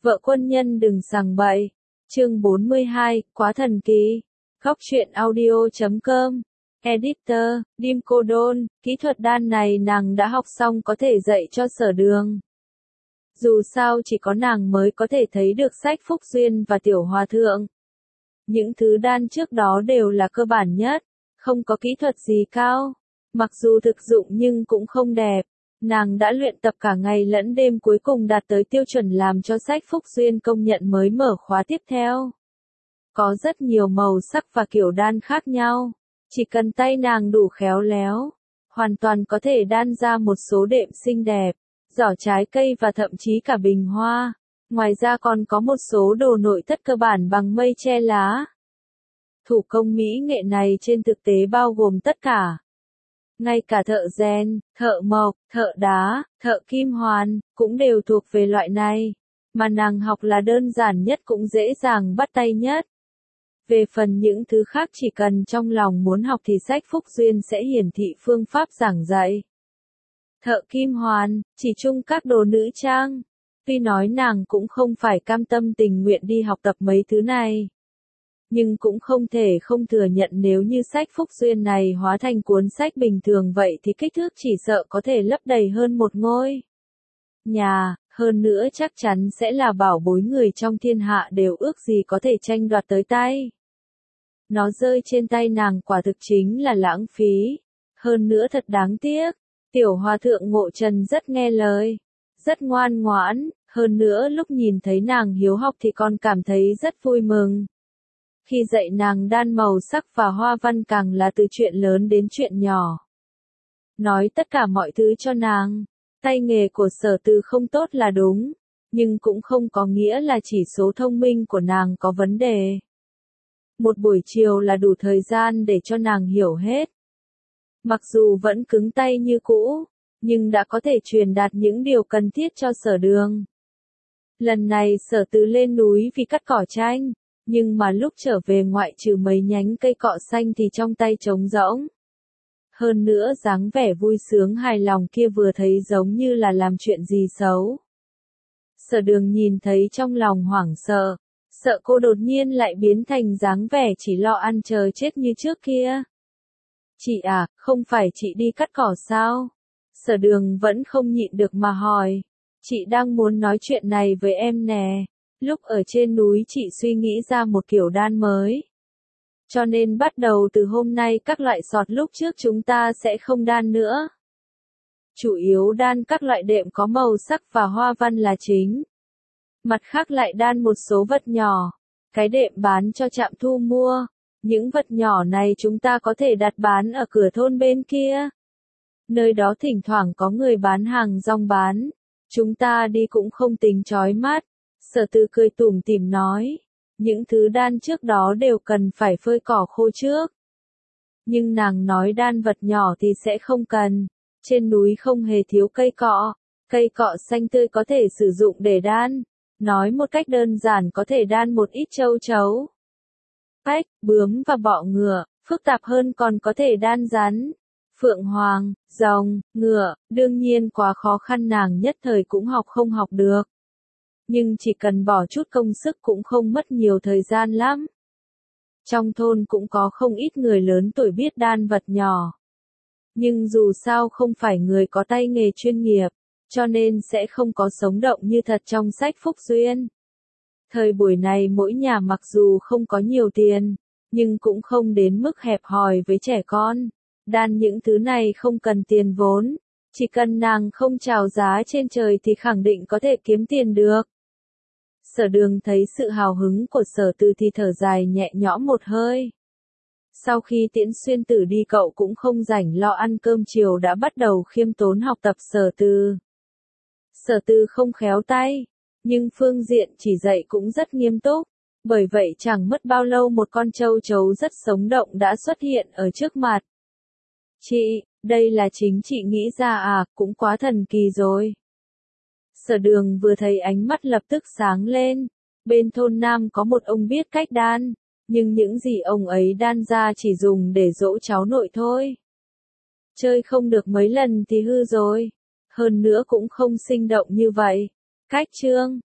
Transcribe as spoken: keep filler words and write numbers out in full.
Vợ quân nhân đừng sằng bậy. Chương bốn mươi hai, quá thần kỳ. Góc truyện audio chấm com. Editor, Dim Cô Đôn, kỹ thuật đan này nàng đã học xong có thể dạy cho Sở Đường. Dù sao chỉ có nàng mới có thể thấy được sách Phúc Duyên và Tiểu Hòa Thượng. Những thứ đan trước đó đều là cơ bản nhất, không có kỹ thuật gì cao. Mặc dù thực dụng nhưng cũng không đẹp. Nàng đã luyện tập cả ngày lẫn đêm cuối cùng đạt tới tiêu chuẩn làm cho sách Phúc Duyên công nhận mới mở khóa tiếp theo. Có rất nhiều màu sắc và kiểu đan khác nhau. Chỉ cần tay nàng đủ khéo léo, hoàn toàn có thể đan ra một số đệm xinh đẹp, giỏ trái cây và thậm chí cả bình hoa. Ngoài ra còn có một số đồ nội thất cơ bản bằng mây che lá. Thủ công mỹ nghệ này trên thực tế bao gồm tất cả. Ngay cả thợ rèn, thợ mộc, thợ đá, thợ kim hoàn, cũng đều thuộc về loại này. Mà nàng học là đơn giản nhất cũng dễ dàng bắt tay nhất. Về phần những thứ khác chỉ cần trong lòng muốn học thì sách Phúc Duyên sẽ hiển thị phương pháp giảng dạy. Thợ kim hoàn, chỉ chung các đồ nữ trang. Tuy nói nàng cũng không phải cam tâm tình nguyện đi học tập mấy thứ này. Nhưng cũng không thể không thừa nhận nếu như sách Phúc Duyên này hóa thành cuốn sách bình thường vậy thì kích thước chỉ sợ có thể lấp đầy hơn một ngôi nhà, hơn nữa chắc chắn sẽ là bảo bối người trong thiên hạ đều ước gì có thể tranh đoạt tới tay. Nó rơi trên tay nàng quả thực chính là lãng phí, hơn nữa thật đáng tiếc. Tiểu Hòa Thượng Ngộ Trần rất nghe lời, rất ngoan ngoãn, hơn nữa lúc nhìn thấy nàng hiếu học thì còn cảm thấy rất vui mừng. Khi dạy nàng đan màu sắc và hoa văn càng là từ chuyện lớn đến chuyện nhỏ. Nói tất cả mọi thứ cho nàng, tay nghề của Sở Từ không tốt là đúng, nhưng cũng không có nghĩa là chỉ số thông minh của nàng có vấn đề. Một buổi chiều là đủ thời gian để cho nàng hiểu hết. Mặc dù vẫn cứng tay như cũ, nhưng đã có thể truyền đạt những điều cần thiết cho Sở Đường. Lần này Sở Từ lên núi vì cắt cỏ tranh. Nhưng mà lúc trở về ngoại trừ mấy nhánh cây cọ xanh thì trong tay trống rỗng. Hơn nữa dáng vẻ vui sướng hài lòng kia vừa thấy giống như là làm chuyện gì xấu. Sở Đường nhìn thấy trong lòng hoảng sợ, sợ cô đột nhiên lại biến thành dáng vẻ chỉ lo ăn chờ chết như trước kia. Chị à, không phải chị đi cắt cỏ sao? Sở Đường vẫn không nhịn được mà hỏi. Chị đang muốn nói chuyện này với em nè. Lúc ở trên núi chị suy nghĩ ra một kiểu đan mới. Cho nên bắt đầu từ hôm nay các loại sọt lúc trước chúng ta sẽ không đan nữa. Chủ yếu đan các loại đệm có màu sắc và hoa văn là chính. Mặt khác lại đan một số vật nhỏ. Cái đệm bán cho trạm thu mua. Những vật nhỏ này chúng ta có thể đặt bán ở cửa thôn bên kia. Nơi đó thỉnh thoảng có người bán hàng rong bán. Chúng ta đi cũng không tính chói mắt. Sở Từ cười tủm tỉm nói, những thứ đan trước đó đều cần phải phơi cỏ khô trước. Nhưng nàng nói đan vật nhỏ thì sẽ không cần, trên núi không hề thiếu cây cọ, cây cọ xanh tươi có thể sử dụng để đan, nói một cách đơn giản có thể đan một ít châu chấu, ếch, bướm và bọ ngựa, phức tạp hơn còn có thể đan rắn, phượng hoàng, rồng, ngựa, đương nhiên quá khó khăn nàng nhất thời cũng học không học được. Nhưng chỉ cần bỏ chút công sức cũng không mất nhiều thời gian lắm. Trong thôn cũng có không ít người lớn tuổi biết đan vật nhỏ. Nhưng dù sao không phải người có tay nghề chuyên nghiệp, cho nên sẽ không có sống động như thật trong sách Phúc Duyên. Thời buổi này mỗi nhà mặc dù không có nhiều tiền, nhưng cũng không đến mức hẹp hòi với trẻ con. Đan những thứ này không cần tiền vốn, chỉ cần nàng không chào giá trên trời thì khẳng định có thể kiếm tiền được. Sở Đường thấy sự hào hứng của Sở Từ thì thở dài nhẹ nhõm một hơi. Sau khi Tiễn Xuyên Tử đi cậu cũng không rảnh lo ăn cơm chiều đã bắt đầu khiêm tốn học tập Sở Từ. Sở Từ không khéo tay, nhưng phương diện chỉ dạy cũng rất nghiêm túc, bởi vậy chẳng mất bao lâu một con châu chấu rất sống động đã xuất hiện ở trước mặt. Chị, đây là chính chị nghĩ ra à, cũng quá thần kỳ rồi. Sở Đường vừa thấy ánh mắt lập tức sáng lên. Bên thôn Nam có một ông biết cách đan, nhưng những gì ông ấy đan ra chỉ dùng để dỗ cháu nội thôi. Chơi không được mấy lần thì hư rồi. Hơn nữa cũng không sinh động như vậy. Cách chương